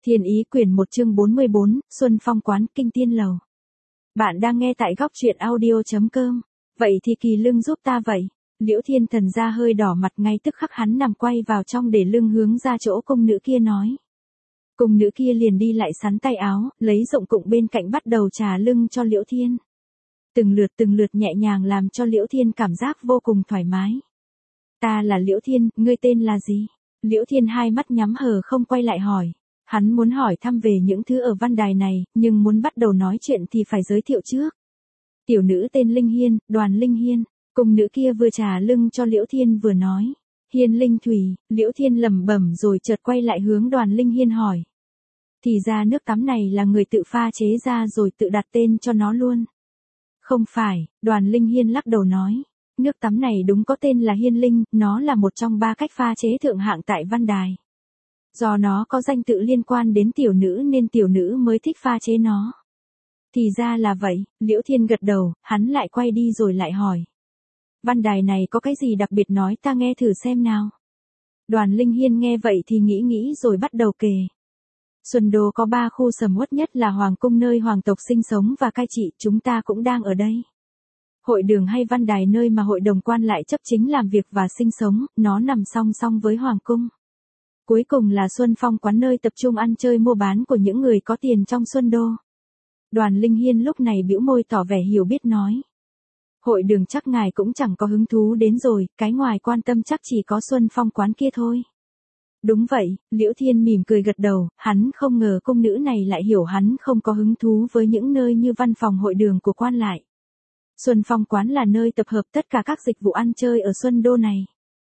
Thiên Ý quyển 1 chương 44, Xuân Phong quán Kinh Tiên Lầu. Bạn đang nghe tại góc truyện audio.com. Vậy thì kỳ lưng giúp ta vậy. Liễu Thiên Thần ra hơi đỏ mặt, ngay tức khắc hắn nằm quay vào trong để lưng hướng ra chỗ cung nữ kia nói. Cung nữ kia liền đi lại sắn tay áo, lấy dụng cụ bên cạnh bắt đầu trà lưng cho Liễu Thiên. Từng lượt nhẹ nhàng làm cho Liễu Thiên cảm giác vô cùng thoải mái. Ta là Liễu Thiên, ngươi tên là gì? Liễu Thiên hai mắt nhắm hờ không quay lại hỏi. Hắn muốn hỏi thăm về những thứ ở văn đài này, nhưng muốn bắt đầu nói chuyện thì phải giới thiệu trước. Tiểu nữ tên Linh Hiên, Đoàn Linh Hiên. Cung nữ kia vừa trà lưng cho Liễu Thiên vừa nói. Hiên Linh Thủy. Liễu Thiên lẩm bẩm rồi chợt quay lại hướng Đoàn Linh Hiên hỏi. Thì ra nước tắm này là người tự pha chế ra rồi tự đặt tên cho nó luôn. Không phải, Đoàn Linh Hiên lắc đầu nói. Nước tắm này đúng có tên là Hiên Linh, nó là một trong 3 cách pha chế thượng hạng tại văn đài. Do nó có danh tự liên quan đến tiểu nữ nên tiểu nữ mới thích pha chế nó. Thì ra là vậy, Liễu Thiên gật đầu, hắn lại quay đi rồi lại hỏi. Văn đài này có cái gì đặc biệt nói ta nghe thử xem nào. Đoàn Linh Hiên nghe vậy thì nghĩ rồi bắt đầu kể. Xuân Đô có 3 khu sầm uất nhất là Hoàng Cung nơi hoàng tộc sinh sống và cai trị, chúng ta cũng đang ở đây. Hội đường hay văn đài nơi mà hội đồng quan lại chấp chính làm việc và sinh sống, nó nằm song song với Hoàng Cung. Cuối cùng là Xuân Phong quán nơi tập trung ăn chơi mua bán của những người có tiền trong Xuân Đô. Đoàn Linh Hiên lúc này bĩu môi tỏ vẻ hiểu biết nói. Hội đường chắc ngài cũng chẳng có hứng thú đến rồi, cái ngoài quan tâm chắc chỉ có Xuân Phong quán kia thôi. Đúng vậy, Liễu Thiên mỉm cười gật đầu, hắn không ngờ cung nữ này lại hiểu hắn không có hứng thú với những nơi như văn phòng hội đường của quan lại. Xuân Phong quán là nơi tập hợp tất cả các dịch vụ ăn chơi ở Xuân Đô này.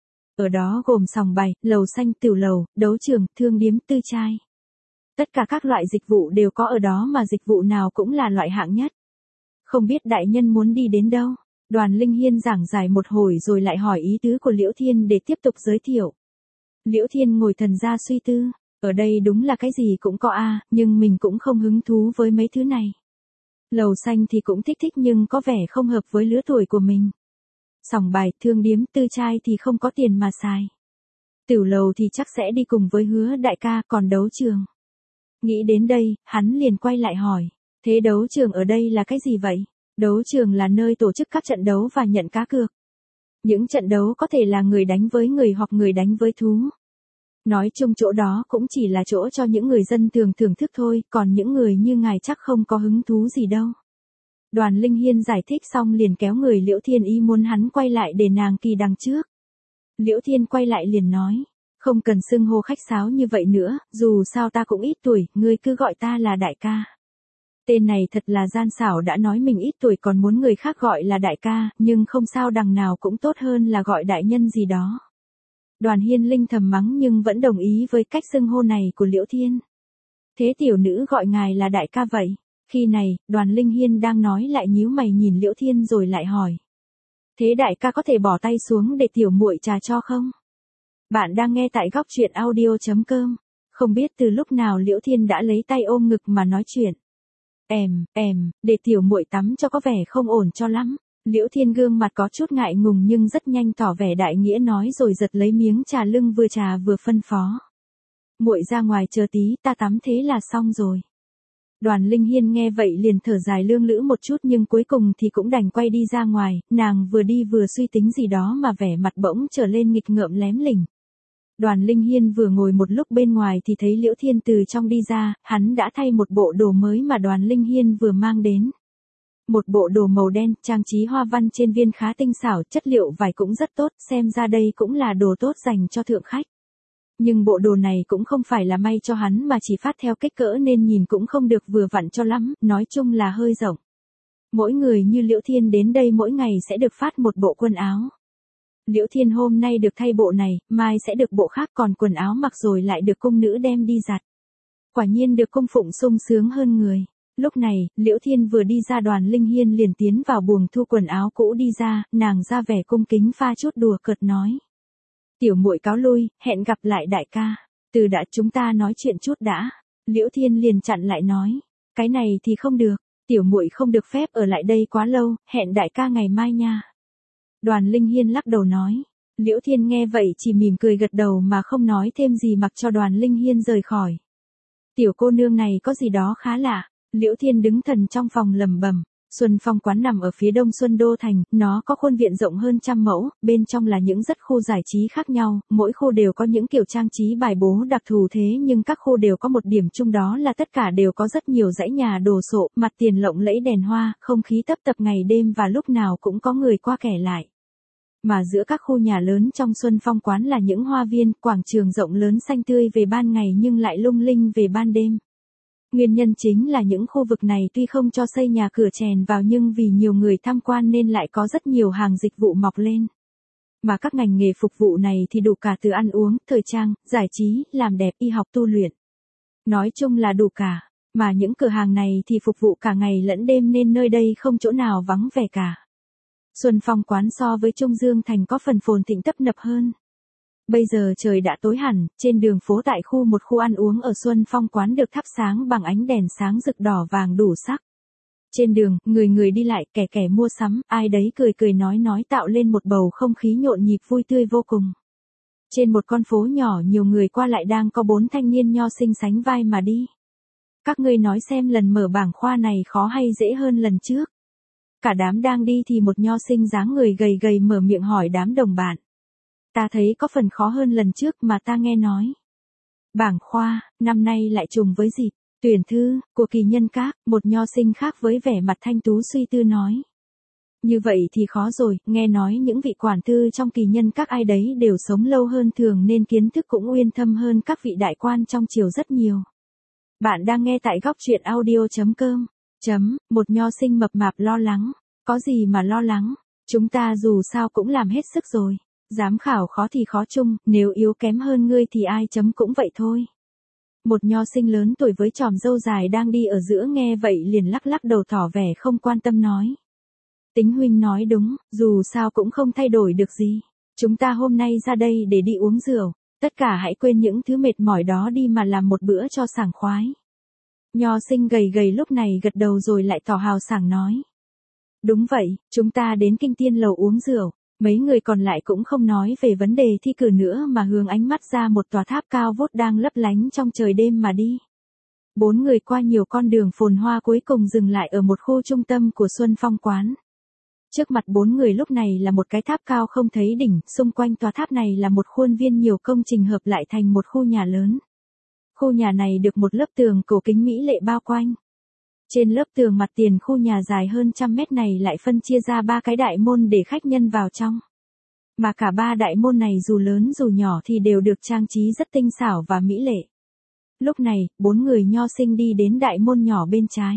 Ở đó gồm sòng bài, lầu xanh, tiểu lầu, đấu trường, thương điếm, tư trai. Tất cả các loại dịch vụ đều có ở đó mà dịch vụ nào cũng là loại hạng nhất. Không biết đại nhân muốn đi đến đâu? Đoàn Linh Hiên giảng giải một hồi rồi lại hỏi ý tứ của Liễu Thiên để tiếp tục giới thiệu. Liễu Thiên ngồi thần ra suy tư, ở đây đúng là cái gì cũng có nhưng mình cũng không hứng thú với mấy thứ này. Lầu xanh thì cũng thích nhưng có vẻ không hợp với lứa tuổi của mình. Sòng bài, thương điếm, tư trai thì không có tiền mà xài. Tiểu lầu thì chắc sẽ đi cùng với Hứa đại ca, còn đấu trường. Nghĩ đến đây, hắn liền quay lại hỏi. Thế đấu trường ở đây là cái gì vậy? Đấu trường là nơi tổ chức các trận đấu và nhận cá cược. Những trận đấu có thể là người đánh với người hoặc người đánh với thú. Nói chung chỗ đó cũng chỉ là chỗ cho những người dân thường thưởng thức thôi, còn những người như ngài chắc không có hứng thú gì đâu. Đoàn Linh Hiên giải thích xong liền kéo người Liễu Thiên ý muốn hắn quay lại để nàng kỳ đằng trước. Liễu Thiên quay lại liền nói, không cần xưng hô khách sáo như vậy nữa, dù sao ta cũng ít tuổi, ngươi cứ gọi ta là đại ca. Tên này thật là gian xảo, đã nói mình ít tuổi còn muốn người khác gọi là đại ca, nhưng không sao, đằng nào cũng tốt hơn là gọi đại nhân gì đó. Đoàn Hiên Linh thầm mắng nhưng vẫn đồng ý với cách xưng hô này của Liễu Thiên. Thế tiểu nữ gọi ngài là đại ca vậy? Khi này, Đoàn Linh Hiên đang nói lại nhíu mày nhìn Liễu Thiên rồi lại hỏi. Thế đại ca có thể bỏ tay xuống để tiểu muội trà cho không? Bạn đang nghe tại góc truyện audio.com. Không biết từ lúc nào Liễu Thiên đã lấy tay ôm ngực mà nói chuyện. Để tiểu muội tắm cho có vẻ không ổn cho lắm. Liễu Thiên gương mặt có chút ngại ngùng nhưng rất nhanh tỏ vẻ đại nghĩa nói rồi giật lấy miếng trà lưng vừa trà vừa phân phó. Muội ra ngoài chờ tí, ta tắm thế là xong rồi. Đoàn Linh Hiên nghe vậy liền thở dài lương lữ một chút nhưng cuối cùng thì cũng đành quay đi ra ngoài, nàng vừa đi vừa suy tính gì đó mà vẻ mặt bỗng trở lên nghịch ngợm lém lỉnh. Đoàn Linh Hiên vừa ngồi một lúc bên ngoài thì thấy Liễu Thiên từ trong đi ra, hắn đã thay một bộ đồ mới mà Đoàn Linh Hiên vừa mang đến. Một bộ đồ màu đen, trang trí hoa văn trên viên khá tinh xảo, chất liệu vải cũng rất tốt, xem ra đây cũng là đồ tốt dành cho thượng khách. Nhưng bộ đồ này cũng không phải là may cho hắn mà chỉ phát theo kích cỡ nên nhìn cũng không được vừa vặn cho lắm, nói chung là hơi rộng. Mỗi người như Liễu Thiên đến đây mỗi ngày sẽ được phát một bộ quần áo. Liễu Thiên hôm nay được thay bộ này, mai sẽ được bộ khác, còn quần áo mặc rồi lại được cung nữ đem đi giặt. Quả nhiên được cung phụng sung sướng hơn người. Lúc này, Liễu Thiên vừa đi ra, Đoàn Linh Hiên liền tiến vào buồng thu quần áo cũ đi ra, nàng ra vẻ cung kính pha chút đùa cợt nói. Tiểu muội cáo lui, hẹn gặp lại đại ca. Từ đã, chúng ta nói chuyện chút đã. Liễu Thiên liền chặn lại nói. Cái này thì không được, tiểu muội không được phép ở lại đây quá lâu, hẹn đại ca ngày mai nha. Đoàn Linh Hiên lắc đầu nói. Liễu Thiên nghe vậy chỉ mỉm cười gật đầu mà không nói thêm gì, mặc cho Đoàn Linh Hiên rời khỏi. Tiểu cô nương này có gì đó khá lạ. Liễu Thiên đứng thần trong phòng lẩm bẩm. Xuân Phong quán nằm ở phía đông Xuân Đô Thành, nó có khuôn viện rộng hơn 100 mẫu, bên trong là những rất khu giải trí khác nhau, mỗi khu đều có những kiểu trang trí bài bố đặc thù thế nhưng các khu đều có một điểm chung đó là tất cả đều có rất nhiều dãy nhà đồ sộ, mặt tiền lộng lẫy đèn hoa, không khí tấp tập ngày đêm và lúc nào cũng có người qua kẻ lại. Mà giữa các khu nhà lớn trong Xuân Phong quán là những hoa viên, quảng trường rộng lớn xanh tươi về ban ngày nhưng lại lung linh về ban đêm. Nguyên nhân chính là những khu vực này tuy không cho xây nhà cửa chèn vào nhưng vì nhiều người tham quan nên lại có rất nhiều hàng dịch vụ mọc lên. Mà các ngành nghề phục vụ này thì đủ cả từ ăn uống, thời trang, giải trí, làm đẹp, y học tu luyện. Nói chung là đủ cả, mà những cửa hàng này thì phục vụ cả ngày lẫn đêm nên nơi đây không chỗ nào vắng vẻ cả. Xuân Phong quán so với Trung Dương Thành có phần phồn thịnh tấp nập hơn. Bây giờ trời đã tối hẳn, trên đường phố tại một khu ăn uống ở Xuân Phong quán được thắp sáng bằng ánh đèn sáng rực đỏ vàng đủ sắc. Trên đường, người người đi lại, kẻ kẻ mua sắm, ai đấy cười cười nói tạo lên một bầu không khí nhộn nhịp vui tươi vô cùng. Trên một con phố nhỏ nhiều người qua lại đang có 4 thanh niên nho sinh sánh vai mà đi. Các ngươi nói xem lần mở bảng khoa này khó hay dễ hơn lần trước. Cả đám đang đi thì một nho sinh dáng người gầy gầy mở miệng hỏi đám đồng bạn. Ta thấy có phần khó hơn lần trước mà ta nghe nói. Bảng khoa, năm nay lại trùng với dịp tuyển thư của kỳ nhân các, một nho sinh khác với vẻ mặt thanh tú suy tư nói. Như vậy thì khó rồi, nghe nói những vị quản thư trong kỳ nhân các ai đấy đều sống lâu hơn thường nên kiến thức cũng uyên thâm hơn các vị đại quan trong triều rất nhiều. Bạn đang nghe tại góc truyện audio.com. Một nho sinh mập mạp lo lắng. Có gì mà lo lắng, chúng ta dù sao cũng làm hết sức rồi. Giám khảo khó thì khó chung, nếu yếu kém hơn ngươi thì ai cũng vậy thôi. Một nho sinh lớn tuổi với chòm râu dài đang đi ở giữa nghe vậy liền lắc lắc đầu tỏ vẻ không quan tâm nói. Tính huynh nói đúng, dù sao cũng không thay đổi được gì. Chúng ta hôm nay ra đây để đi uống rượu, tất cả hãy quên những thứ mệt mỏi đó đi mà làm một bữa cho sảng khoái. Nho sinh gầy gầy lúc này gật đầu rồi lại tỏ hào sảng nói. Đúng vậy, chúng ta đến Kinh Tiên Lầu uống rượu. Mấy người còn lại cũng không nói về vấn đề thi cử nữa mà hướng ánh mắt ra một tòa tháp cao vút đang lấp lánh trong trời đêm mà đi. 4 người qua nhiều con đường phồn hoa cuối cùng dừng lại ở một khu trung tâm của Xuân Phong quán. Trước mặt 4 người lúc này là một cái tháp cao không thấy đỉnh, xung quanh tòa tháp này là một khuôn viên nhiều công trình hợp lại thành một khu nhà lớn. Khu nhà này được một lớp tường cổ kính mỹ lệ bao quanh. Trên lớp tường mặt tiền khu nhà dài hơn 100 mét này lại phân chia ra 3 cái đại môn để khách nhân vào trong. Mà cả 3 đại môn này dù lớn dù nhỏ thì đều được trang trí rất tinh xảo và mỹ lệ. Lúc này, 4 người nho sinh đi đến đại môn nhỏ bên trái.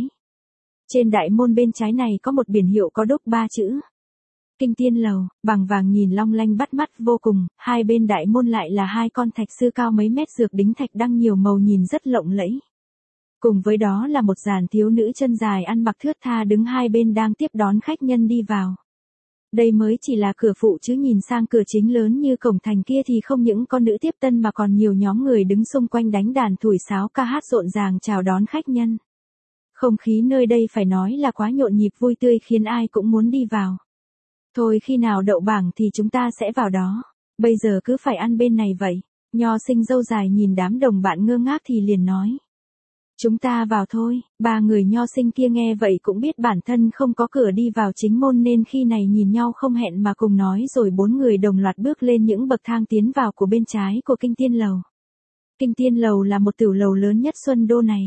Trên đại môn bên trái này có một biển hiệu có đúc 3 chữ. Kinh Tiên Lầu, bằng vàng nhìn long lanh bắt mắt vô cùng, hai bên đại môn lại là 2 con thạch sư cao mấy mét dược đính thạch đăng nhiều màu nhìn rất lộng lẫy. Cùng với đó là một dàn thiếu nữ chân dài ăn mặc thướt tha đứng hai bên đang tiếp đón khách nhân đi vào. Đây mới chỉ là cửa phụ chứ nhìn sang cửa chính lớn như cổng thành kia thì không những con nữ tiếp tân mà còn nhiều nhóm người đứng xung quanh đánh đàn thổi sáo ca hát rộn ràng chào đón khách nhân. Không khí nơi đây phải nói là quá nhộn nhịp vui tươi khiến ai cũng muốn đi vào. Thôi khi nào đậu bảng thì chúng ta sẽ vào đó, bây giờ cứ phải ăn bên này vậy. Nho sinh râu dài nhìn đám đồng bạn ngơ ngác thì liền nói. Chúng ta vào thôi. 3 người nho sinh kia nghe vậy cũng biết bản thân không có cửa đi vào chính môn nên khi này nhìn nhau không hẹn mà cùng nói rồi 4 người đồng loạt bước lên những bậc thang tiến vào của bên trái của Kinh Tiên Lầu. Kinh Tiên Lầu là một tiểu lầu lớn nhất Xuân Đô này.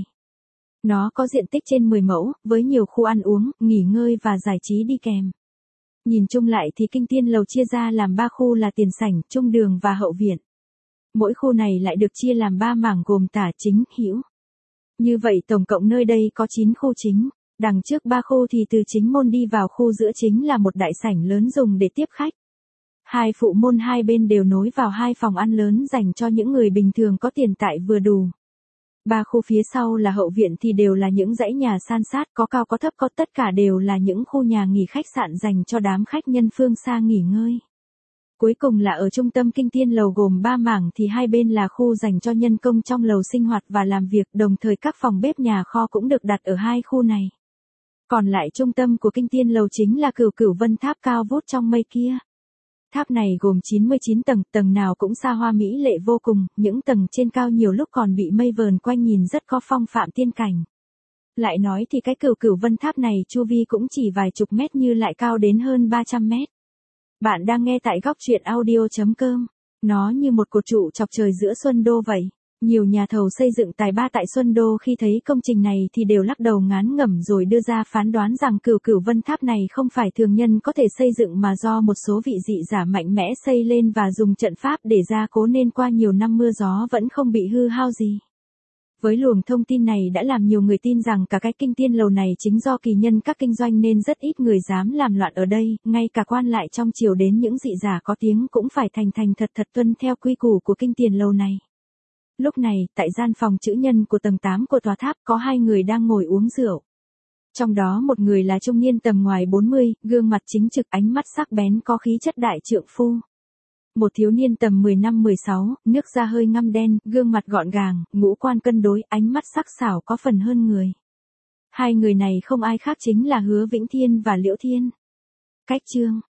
Nó có diện tích trên 10 mẫu, với nhiều khu ăn uống, nghỉ ngơi và giải trí đi kèm. Nhìn chung lại thì Kinh Tiên Lầu chia ra làm 3 khu là tiền sảnh, trung đường và hậu viện. Mỗi khu này lại được chia làm 3 mảng gồm tả, chính, hữu. Như vậy tổng cộng nơi đây có 9 khu chính, đằng trước 3 khu thì từ chính môn đi vào khu giữa chính là một đại sảnh lớn dùng để tiếp khách. 2 phụ môn hai bên đều nối vào 2 phòng ăn lớn dành cho những người bình thường có tiền tại vừa đủ. 3 khu phía sau là hậu viện thì đều là những dãy nhà san sát có cao có thấp có tất cả đều là những khu nhà nghỉ khách sạn dành cho đám khách nhân phương xa nghỉ ngơi. Cuối cùng là ở trung tâm Kinh Tiên Lầu gồm 3 mảng thì hai bên là khu dành cho nhân công trong lầu sinh hoạt và làm việc, đồng thời các phòng bếp nhà kho cũng được đặt ở 2 khu này. Còn lại trung tâm của Kinh Tiên Lầu chính là Cửu Cửu Vân Tháp cao vút trong mây kia. Tháp này gồm 99 tầng, tầng nào cũng xa hoa mỹ lệ vô cùng, những tầng trên cao nhiều lúc còn bị mây vờn quanh nhìn rất có phong phạm tiên cảnh. Lại nói thì cái Cửu Cửu Vân Tháp này chu vi cũng chỉ vài chục mét như lại cao đến hơn 300 mét. Bạn đang nghe tại góc truyện audio.com. Nó như một cột trụ chọc trời giữa Xuân Đô vậy. Nhiều nhà thầu xây dựng tài ba tại Xuân Đô khi thấy công trình này thì đều lắc đầu ngán ngẩm rồi đưa ra phán đoán rằng Cửu Cửu Vân Tháp này không phải thường nhân có thể xây dựng mà do một số vị dị giả mạnh mẽ xây lên và dùng trận pháp để gia cố nên qua nhiều năm mưa gió vẫn không bị hư hao gì. Với luồng thông tin này đã làm nhiều người tin rằng cả cái Kinh Tiên Lầu này chính do kỳ nhân các kinh doanh nên rất ít người dám làm loạn ở đây, ngay cả quan lại trong triều đến những dị giả có tiếng cũng phải thành thành thật thật tuân theo quy củ của Kinh Tiền Lầu này. Lúc này, tại gian phòng chữ nhân của tầng 8 của tòa tháp có hai người đang ngồi uống rượu. Trong đó một người là trung niên tầm ngoài 40, gương mặt chính trực ánh mắt sắc bén có khí chất đại trượng phu. Một thiếu niên tầm 15-16, nước da hơi ngăm đen, gương mặt gọn gàng, ngũ quan cân đối, ánh mắt sắc sảo có phần hơn người. Hai người này không ai khác chính là Hứa Vĩnh Thiên và Liễu Thiên. Cách chương